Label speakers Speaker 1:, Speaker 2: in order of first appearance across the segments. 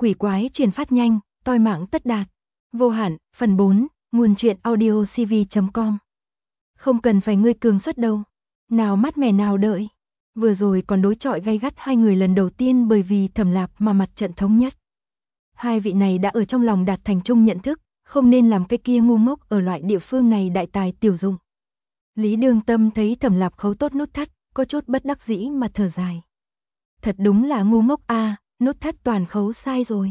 Speaker 1: quỷ quái truyền phát nhanh, toi mạng tất đạt. Vô hạn, phần 4, nguồn truyện audio cv.com. Không cần phải ngươi cường xuất đâu. Nào mát mẻ nào đợi. Vừa rồi còn đối chọi gay gắt hai người lần đầu tiên bởi vì Thẩm Lạp mà mặt trận thống nhất. Hai vị này đã ở trong lòng đạt thành chung nhận thức, không nên làm cái kia ngu ngốc ở loại địa phương này đại tài tiểu dụng. Lý Đường Tâm thấy Thẩm Lạp khấu tốt nút thắt, có chút bất đắc dĩ mà thở dài. Thật đúng là ngu ngốc a, nút thắt toàn khấu sai rồi.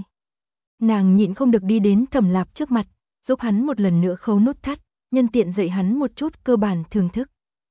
Speaker 1: Nàng nhịn không được đi đến Thẩm Lạp trước mặt, giúp hắn một lần nữa khấu nút thắt, nhân tiện dạy hắn một chút cơ bản thưởng thức.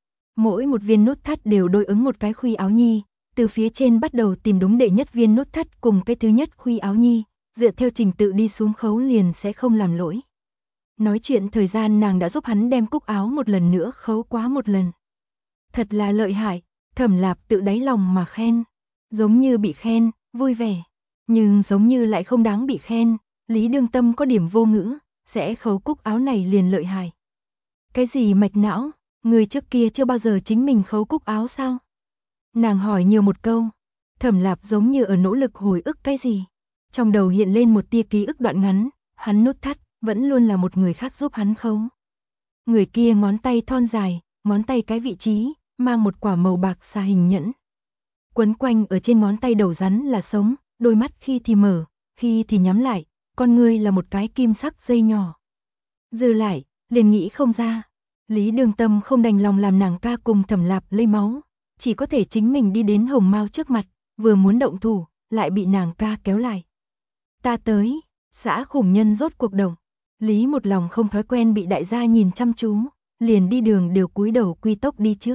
Speaker 1: Mỗi một viên nút thắt đều đối ứng một cái khuy áo nhi, từ phía trên bắt đầu tìm đúng đệ nhất viên nút thắt cùng cái thứ nhất khuy áo nhi, dựa theo trình tự đi xuống khấu liền sẽ không làm lỗi. Nói chuyện thời gian nàng đã giúp hắn đem cúc áo một lần nữa khấu quá một lần. Thật là lợi hại, Thẩm Lạp tự đáy lòng mà khen, giống như bị khen, vui vẻ, nhưng giống như lại không đáng bị khen, Lý Đường Tâm có điểm vô ngữ, sẽ khấu cúc áo này liền lợi hại. Cái gì mạch não, người trước kia chưa bao giờ chính mình khấu cúc áo sao? Nàng hỏi nhiều một câu, Thẩm Lạp giống như ở nỗ lực hồi ức cái gì. Trong đầu hiện lên một tia ký ức đoạn ngắn, hắn nút thắt, vẫn luôn là một người khác giúp hắn khấu. Người kia ngón tay thon dài, ngón tay cái vị trí, mang một quả màu bạc xà hình nhẫn. Quấn quanh ở trên ngón tay đầu rắn là sống, đôi mắt khi thì mở, khi thì nhắm lại, con ngươi là một cái kim sắc dây nhỏ. Dư lại, liền nghĩ không ra. Lý Đường Tâm không đành lòng làm nàng ca cùng Thẩm Lạp lấy máu, chỉ có thể chính mình đi đến Hồng Mao trước mặt, vừa muốn động thủ, lại bị nàng ca kéo lại. Ta tới, xã khủng nhân rốt cuộc động. Lý một lòng không thói quen bị đại gia nhìn chăm chú, liền đi đường đều cúi đầu quy tốc đi trước.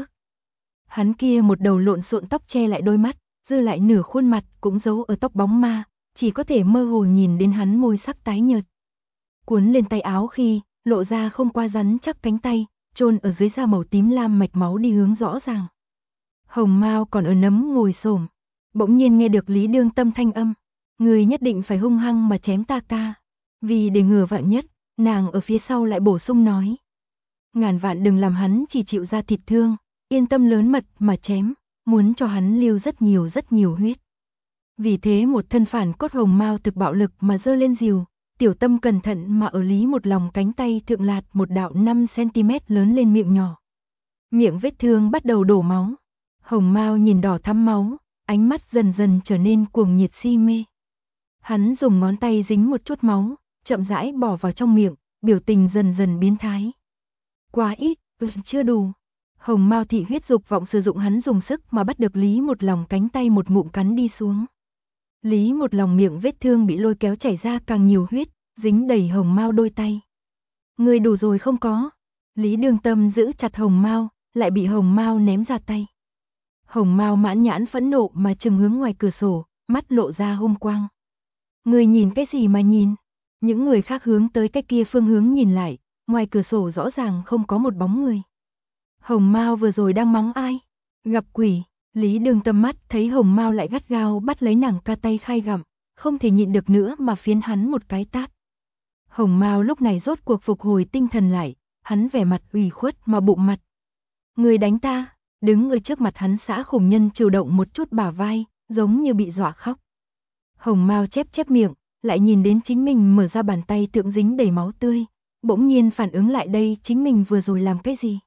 Speaker 1: Hắn kia một đầu lộn xộn tóc che lại đôi mắt, dư lại nửa khuôn mặt cũng giấu ở tóc bóng ma, chỉ có thể mơ hồ nhìn đến hắn môi sắc tái nhợt. Cuốn lên tay áo khi, lộ ra không qua rắn chắc cánh tay, chôn ở dưới da màu tím lam mạch máu đi hướng rõ ràng. Hồng Mao còn ở nấm ngồi xổm, bỗng nhiên nghe được Lý Đường Tâm thanh âm, người nhất định phải hung hăng mà chém ta ca. Vì để ngừa vạn nhất, nàng ở phía sau lại bổ sung nói. Ngàn vạn đừng làm hắn chỉ chịu ra thịt thương, yên tâm lớn mật mà chém, muốn cho hắn lưu rất nhiều huyết. Vì thế một thân phản cốt Hồng Mao thực bạo lực mà giơ lên rìu, tiểu tâm cẩn thận mà ở Lý một lòng cánh tay thượng lạt một đạo 5cm lớn lên miệng nhỏ. Miệng vết thương bắt đầu đổ máu. Hồng Mao nhìn đỏ thắm máu, ánh mắt dần dần trở nên cuồng nhiệt si mê. Hắn dùng ngón tay dính một chút máu, chậm rãi bỏ vào trong miệng, biểu tình dần dần biến thái. Quá ít, chưa đủ. Hồng Mao thị huyết dục vọng sử dụng hắn dùng sức mà bắt được Lý một lòng cánh tay một ngụm cắn đi xuống. Lý một lòng miệng vết thương bị lôi kéo chảy ra càng nhiều huyết, dính đầy Hồng Mao đôi tay. Người đủ rồi không có. Lý Đường Tâm giữ chặt Hồng Mao, lại bị Hồng Mao ném ra tay. Hồng Mao mãn nhãn phẫn nộ mà trừng hướng ngoài cửa sổ, mắt lộ ra hung quang. Người nhìn cái gì mà nhìn? Những người khác hướng tới cái kia phương hướng nhìn lại, ngoài cửa sổ rõ ràng không có một bóng người. Hồng Mao vừa rồi đang mắng ai? Gặp quỷ. Lý Đường Tâm mắt thấy Hồng Mao lại gắt gao bắt lấy nàng ca tay khai gặm, không thể nhịn được nữa mà phiến hắn một cái tát. Hồng Mao lúc này rốt cuộc phục hồi tinh thần lại, hắn vẻ mặt ủy khuất mà bụng mặt. Người đánh ta, đứng ở trước mặt hắn xã khủng nhân chịu động một chút bả vai, giống như bị dọa khóc. Hồng Mao chép miệng, lại nhìn đến chính mình mở ra bàn tay thượng dính đầy máu tươi, bỗng nhiên phản ứng lại đây chính mình vừa rồi làm cái gì.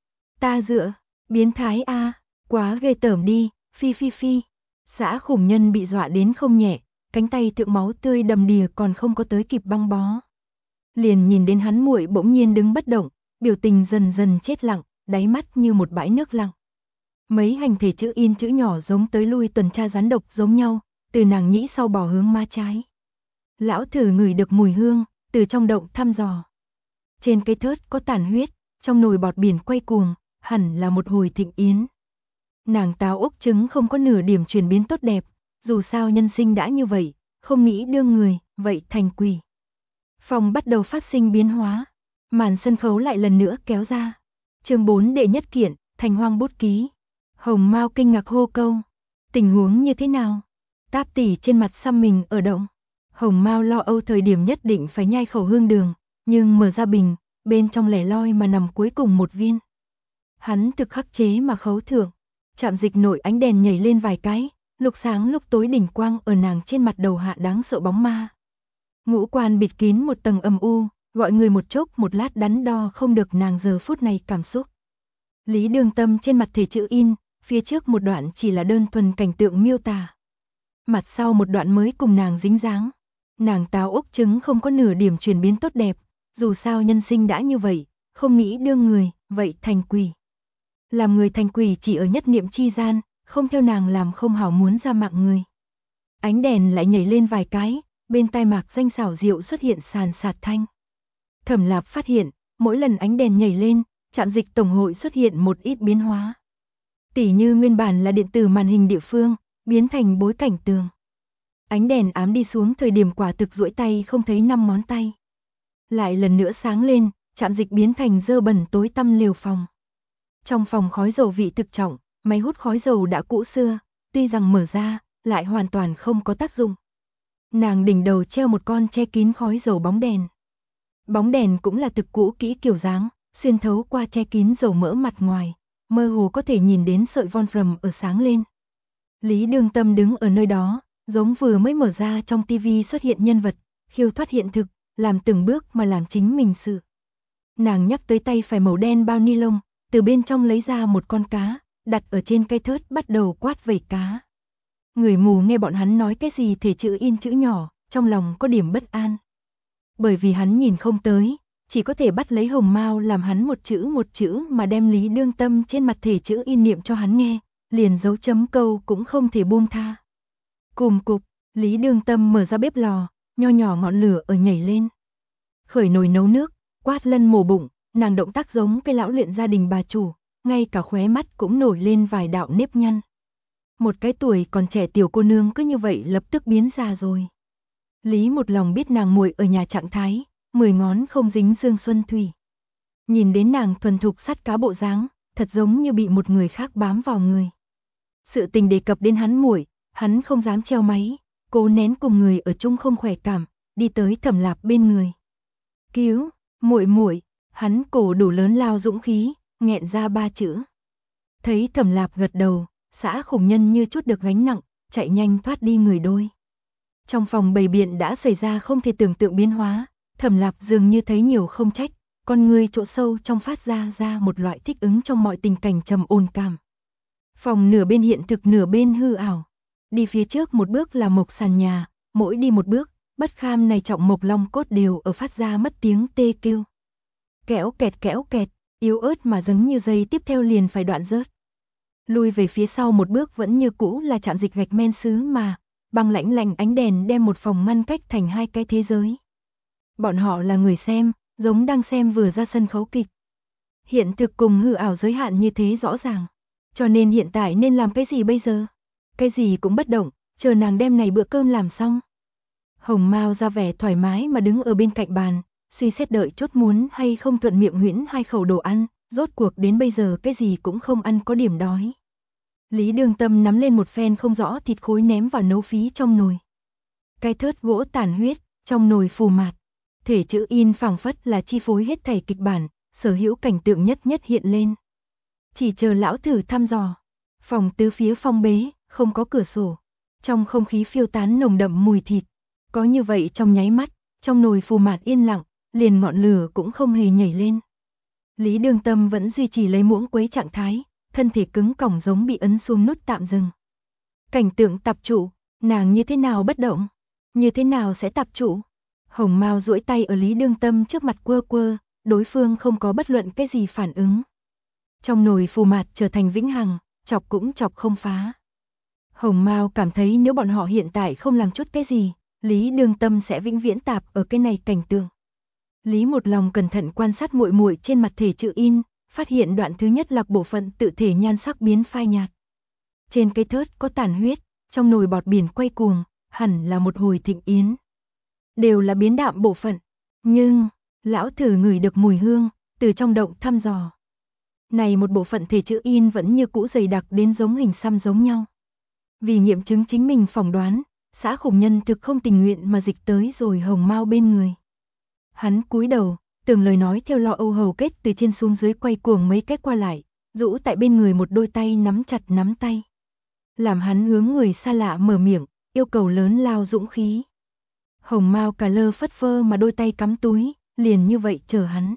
Speaker 1: Ta dựa, biến thái a, quá ghê tởm đi, phi. Xã khủng nhân bị dọa đến không nhẹ, cánh tay thượng máu tươi đầm đìa còn không có tới kịp băng bó. Liền nhìn đến hắn muội bỗng nhiên đứng bất động, biểu tình dần dần chết lặng, đáy mắt như một bãi nước lặng. Mấy hành thể chữ in chữ nhỏ giống tới lui tuần tra rắn độc giống nhau, từ nàng nhĩ sau bỏ hướng má trái. Lão thử ngửi được mùi hương, từ trong động thăm dò. Trên cây thớt có tàn huyết, trong nồi bọt biển quay cuồng, hẳn là một hồi thịnh yến. Nàng táo ốc trứng không có nửa điểm chuyển biến tốt đẹp, dù sao nhân sinh đã như vậy, không nghĩ đương người, vậy thành quỷ. Phòng bắt đầu phát sinh biến hóa, màn sân khấu lại lần nữa kéo ra. Chương 4 đệ nhất kiện, Thành Hoang bút ký. Hồng Mao kinh ngạc hô câu, tình huống như thế nào? Táp tỷ trên mặt xăm mình ở động. Hồng Mao lo âu thời điểm nhất định phải nhai khẩu hương đường, nhưng mở ra bình, bên trong lẻ loi mà nằm cuối cùng một viên. Hắn thực khắc chế mà khấu thượng, chạm dịch nội ánh đèn nhảy lên vài cái, lúc sáng lúc tối đỉnh quang ở nàng trên mặt đầu hạ đáng sợ bóng ma. Ngũ quan bịt kín một tầng âm u, gọi người một chốc một lát đắn đo không được nàng giờ phút này cảm xúc. Lý Đường Tâm trên mặt thể chữ in, phía trước một đoạn chỉ là đơn thuần cảnh tượng miêu tả. Mặt sau một đoạn mới cùng nàng dính dáng. Nàng táo ốc trứng không có nửa điểm chuyển biến tốt đẹp, dù sao nhân sinh đã như vậy, không nghĩ đương người, vậy thành quỷ. Làm người thành quỷ chỉ ở nhất niệm chi gian, không theo nàng làm không hảo muốn ra mạng người. Ánh đèn lại nhảy lên vài cái, bên tai Mạc Danh xảo diệu xuất hiện sàn sạt thanh. Thẩm Lạp phát hiện, mỗi lần ánh đèn nhảy lên, trạm dịch tổng hội xuất hiện một ít biến hóa. Tỉ như nguyên bản là điện tử màn hình địa phương, biến thành bối cảnh tường. Ánh đèn ám đi xuống thời điểm quả thực duỗi tay không thấy 5 ngón tay. Lại lần nữa sáng lên, trạm dịch biến thành dơ bẩn tối tăm lều phòng. Trong phòng khói dầu vị thực trọng, máy hút khói dầu đã cũ xưa, tuy rằng mở ra, lại hoàn toàn không có tác dụng. Nàng đỉnh đầu treo một con che kín khói dầu bóng đèn. Bóng đèn cũng là thực cũ kỹ kiểu dáng, xuyên thấu qua che kín dầu mỡ mặt ngoài, mơ hồ có thể nhìn đến sợi Wolfram ở sáng lên. Lý Đường Tâm đứng ở nơi đó, giống vừa mới mở ra trong tivi xuất hiện nhân vật, khiêu thoát hiện thực, làm từng bước mà làm chính mình sự. Nàng nhắc tới tay phải màu đen bao ni lông, từ bên trong lấy ra một con cá, đặt ở trên cây thớt bắt đầu quát vẩy cá. Người mù nghe bọn hắn nói cái gì thể chữ in chữ nhỏ, trong lòng có điểm bất an. Bởi vì hắn nhìn không tới, chỉ có thể bắt lấy hồng mao làm hắn một chữ mà đem Lý Đường Tâm trên mặt thể chữ in niệm cho hắn nghe, liền dấu chấm câu cũng không thể buông tha. Cùm cục, Lý Đường Tâm mở ra bếp lò, nho nhỏ ngọn lửa ở nhảy lên. Khởi nồi nấu nước, quát lân mổ bụng, nàng động tác giống cái lão luyện gia đình bà chủ, ngay cả khóe mắt cũng nổi lên vài đạo nếp nhăn. Một cái tuổi còn trẻ tiểu cô nương cứ như vậy lập tức biến già rồi. Lý một lòng biết nàng muội ở nhà trạng thái, 10 ngón không dính dương xuân thủy. Nhìn đến nàng thuần thục sắt cá bộ dáng, thật giống như bị một người khác bám vào người. Sự tình đề cập đến hắn muội, hắn không dám treo máy, cố nén cùng người ở chung không khỏe cảm, đi tới Thẩm Lạp bên người. Cứu, muội muội, hắn cổ đủ lớn lao dũng khí, nghẹn ra 3 chữ. Thấy Thẩm Lạp gật đầu, xã khủng nhân như chút được gánh nặng, chạy nhanh thoát đi người đôi. Trong phòng bầy biện đã xảy ra không thể tưởng tượng biến hóa, Thẩm Lạp dường như thấy nhiều không trách, con người chỗ sâu trong phát ra một loại thích ứng trong mọi tình cảnh trầm ổn cảm. Phòng nửa bên hiện thực nửa bên hư ảo. Đi phía trước một bước là mộc sàn nhà, mỗi đi một bước, bất kham này trọng mộc long cốt đều ở phát ra mất tiếng tê kêu. Kéo kẹt, yếu ớt mà giống như dây tiếp theo liền phải đoạn rớt. Lui về phía sau một bước vẫn như cũ là trạm dịch gạch men sứ mà, băng lãnh lạnh ánh đèn đem một phòng ngăn cách thành hai cái thế giới. Bọn họ là người xem, giống đang xem vừa ra sân khấu kịch. Hiện thực cùng hư ảo giới hạn như thế rõ ràng. Cho nên hiện tại nên làm cái gì bây giờ? Cái gì cũng bất động, chờ nàng đem này bữa cơm làm xong. Hồng Mao ra vẻ thoải mái mà đứng ở bên cạnh bàn, suy xét đợi chốt muốn hay không thuận miệng huyễn 2 khẩu đồ ăn, rốt cuộc đến bây giờ cái gì cũng không ăn có điểm đói. Lý Đường Tâm nắm lên một phen không rõ thịt khối ném vào nấu phí trong nồi. Cái thớt gỗ tàn huyết, trong nồi phù mạt. Thể chữ in phảng phất là chi phối hết thảy kịch bản, sở hữu cảnh tượng nhất hiện lên. Chỉ chờ lão thử thăm dò. Phòng tứ phía phong bế, không có cửa sổ. Trong không khí phiêu tán nồng đậm mùi thịt. Có như vậy trong nháy mắt, trong nồi phù mạt yên lặng, liền ngọn lửa cũng không hề nhảy lên. Lý Đường Tâm vẫn duy trì lấy muỗng quấy trạng thái, thân thể cứng cỏng giống bị ấn xuống nút tạm dừng. Cảnh tượng tập trụ, nàng như thế nào bất động? Như thế nào sẽ tập trụ? Hồng Mao duỗi tay ở Lý Đường Tâm trước mặt quơ, đối phương không có bất luận cái gì phản ứng. Trong nồi phù mạt trở thành vĩnh hằng, chọc cũng chọc không phá. Hồng Mao cảm thấy nếu bọn họ hiện tại không làm chút cái gì, Lý Đường Tâm sẽ vĩnh viễn tạp ở cái này cảnh tượng. Lý một lòng cẩn thận quan sát muội muội trên mặt thể chữ in, phát hiện đoạn thứ nhất lạc bộ phận tự thể nhan sắc biến phai nhạt. Trên cây thớt có tàn huyết, trong nồi bọt biển quay cuồng, hẳn là một hồi thịnh yến. Đều là biến đạm bộ phận, nhưng lão thử ngửi được mùi hương, từ trong động thăm dò. Này một bộ phận thể chữ in vẫn như cũ dày đặc đến giống hình xăm giống nhau. Vì nghiệm chứng chính mình phỏng đoán, xã khủng nhân thực không tình nguyện mà dịch tới rồi Hồng Mao bên người. Hắn cúi đầu, tưởng lời nói theo lo âu hầu kết từ trên xuống dưới quay cuồng mấy cách qua lại, rũ tại bên người một đôi tay nắm chặt nắm tay. làm hắn hướng người xa lạ mở miệng, yêu cầu lớn lao dũng khí. Hồng Mao cà lơ phất phơ mà đôi tay cắm túi, liền như vậy chờ hắn.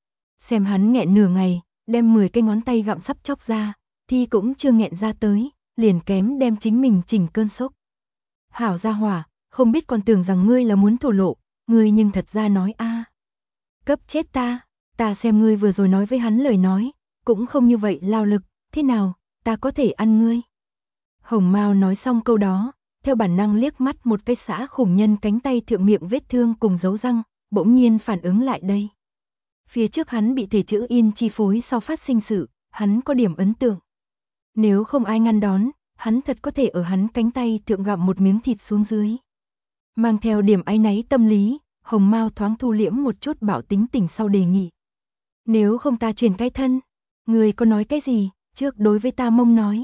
Speaker 1: Xem hắn nghẹn nửa ngày, đem 10 cái ngón tay gặm sắp chóc ra, thì cũng chưa nghẹn ra tới, liền kém đem chính mình chỉnh cơn sốc. Hảo gia hỏa, không biết còn tưởng rằng ngươi là muốn thổ lộ, ngươi nhưng thật ra nói a. Cấp chết ta xem ngươi vừa rồi nói với hắn lời nói, cũng không như vậy lao lực, thế nào, ta có thể ăn ngươi. Hồng Mao nói xong câu đó, theo bản năng liếc mắt một cái xã khủng nhân cánh tay thượng miệng vết thương cùng dấu răng, bỗng nhiên phản ứng lại đây. Phía trước hắn bị thể chữ in chi phối sau phát sinh sự, hắn có điểm ấn tượng. Nếu không ai ngăn đón, hắn thật có thể ở hắn cánh tay thượng gặm một miếng thịt xuống dưới. Mang theo điểm áy náy tâm lý, Hồng Mao thoáng thu liễm một chút bảo tính tình sau đề nghị. Nếu không ta truyền cái thân, người có nói cái gì, trước đối với ta mông nói.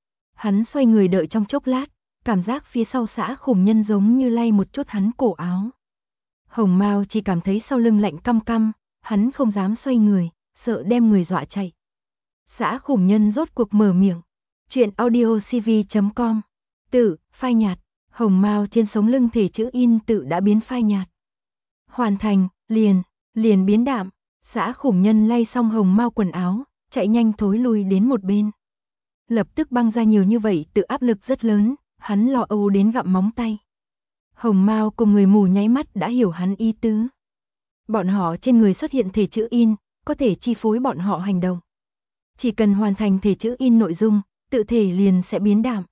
Speaker 1: Hắn xoay người đợi trong chốc lát, cảm giác phía sau xã khủng nhân giống như lay một chút hắn cổ áo. Hồng Mao chỉ cảm thấy sau lưng lạnh căm căm, hắn không dám xoay người, sợ đem người dọa chạy. Xã khủng nhân rốt cuộc mở miệng. Chuyện audiocv.com. Tự, phai nhạt. Hồng Mao trên sống lưng thể chữ in tự đã biến phai nhạt. Hoàn thành, liền biến đạm. Xã khủng nhân lay xong Hồng Mao quần áo, chạy nhanh thối lui đến một bên. Lập tức băng ra nhiều như vậy tự áp lực rất lớn, hắn lo âu đến gặm móng tay. Hồng Mao cùng người mù nháy mắt đã hiểu hắn ý tứ. Bọn họ trên người xuất hiện thể chữ in, có thể chi phối bọn họ hành động. Chỉ cần hoàn thành thể chữ in nội dung, tự thể liền sẽ biến đạm.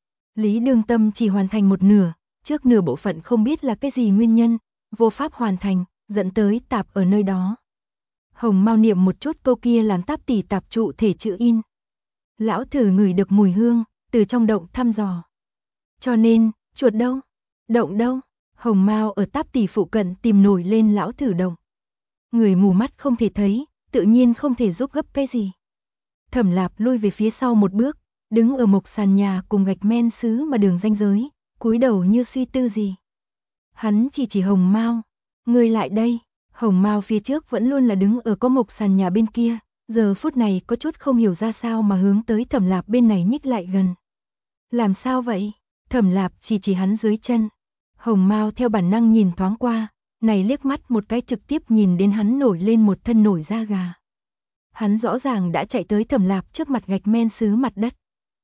Speaker 1: Lý Đường Tâm chỉ hoàn thành một nửa, trước nửa bộ phận không biết là cái gì nguyên nhân, vô pháp hoàn thành, dẫn tới tạp ở nơi đó. Hồng Mao niệm một chút câu kia làm táp tỉ tạp trụ thể chữ in. Lão thử ngửi được mùi hương, từ trong động thăm dò. Cho nên, chuột đâu? Động đâu? Hồng Mao ở táp tỉ phụ cận tìm nổi lên lão thử động. Người mù mắt không thể thấy, tự nhiên không thể giúp gấp cái gì. Thẩm Lạp lui về phía sau một bước, đứng ở mộc sàn nhà cùng gạch men sứ mà đường ranh giới, cúi đầu như suy tư gì. Hắn chỉ Hồng Mao, ngươi lại đây. Hồng Mao phía trước vẫn luôn là đứng ở có mộc sàn nhà bên kia, giờ phút này có chút không hiểu ra sao mà hướng tới Thẩm Lạp bên này nhích lại gần. Làm sao vậy? Thẩm Lạp chỉ hắn dưới chân. Hồng Mao theo bản năng nhìn thoáng qua, này liếc mắt một cái trực tiếp nhìn đến hắn nổi lên một thân nổi da gà. Hắn rõ ràng đã chạy tới Thẩm Lạp trước mặt gạch men sứ mặt đất.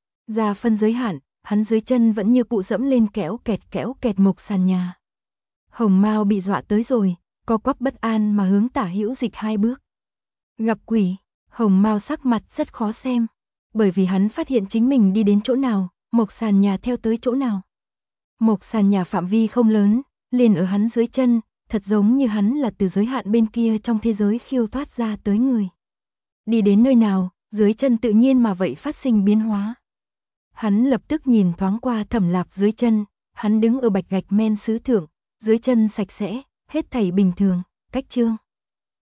Speaker 1: Ra phân giới hạn, hắn dưới chân vẫn như cụ dẫm lên kéo kẹt mộc sàn nhà. Hồng Mao bị dọa tới rồi, co quắp bất an mà hướng tả hữu dịch 2 bước. Gặp quỷ, Hồng Mao sắc mặt rất khó xem, bởi vì hắn phát hiện chính mình đi đến chỗ nào, mộc sàn nhà theo tới chỗ nào. Mộc sàn nhà phạm vi không lớn, liền ở hắn dưới chân, thật giống như hắn là từ giới hạn bên kia trong thế giới khiêu thoát ra tới người. Đi đến nơi nào, dưới chân tự nhiên mà vậy phát sinh biến hóa. Hắn lập tức nhìn thoáng qua Thẩm Lạp dưới chân, hắn đứng ở bạch gạch men sứ thượng, dưới chân sạch sẽ, hết thảy bình thường, cách trương.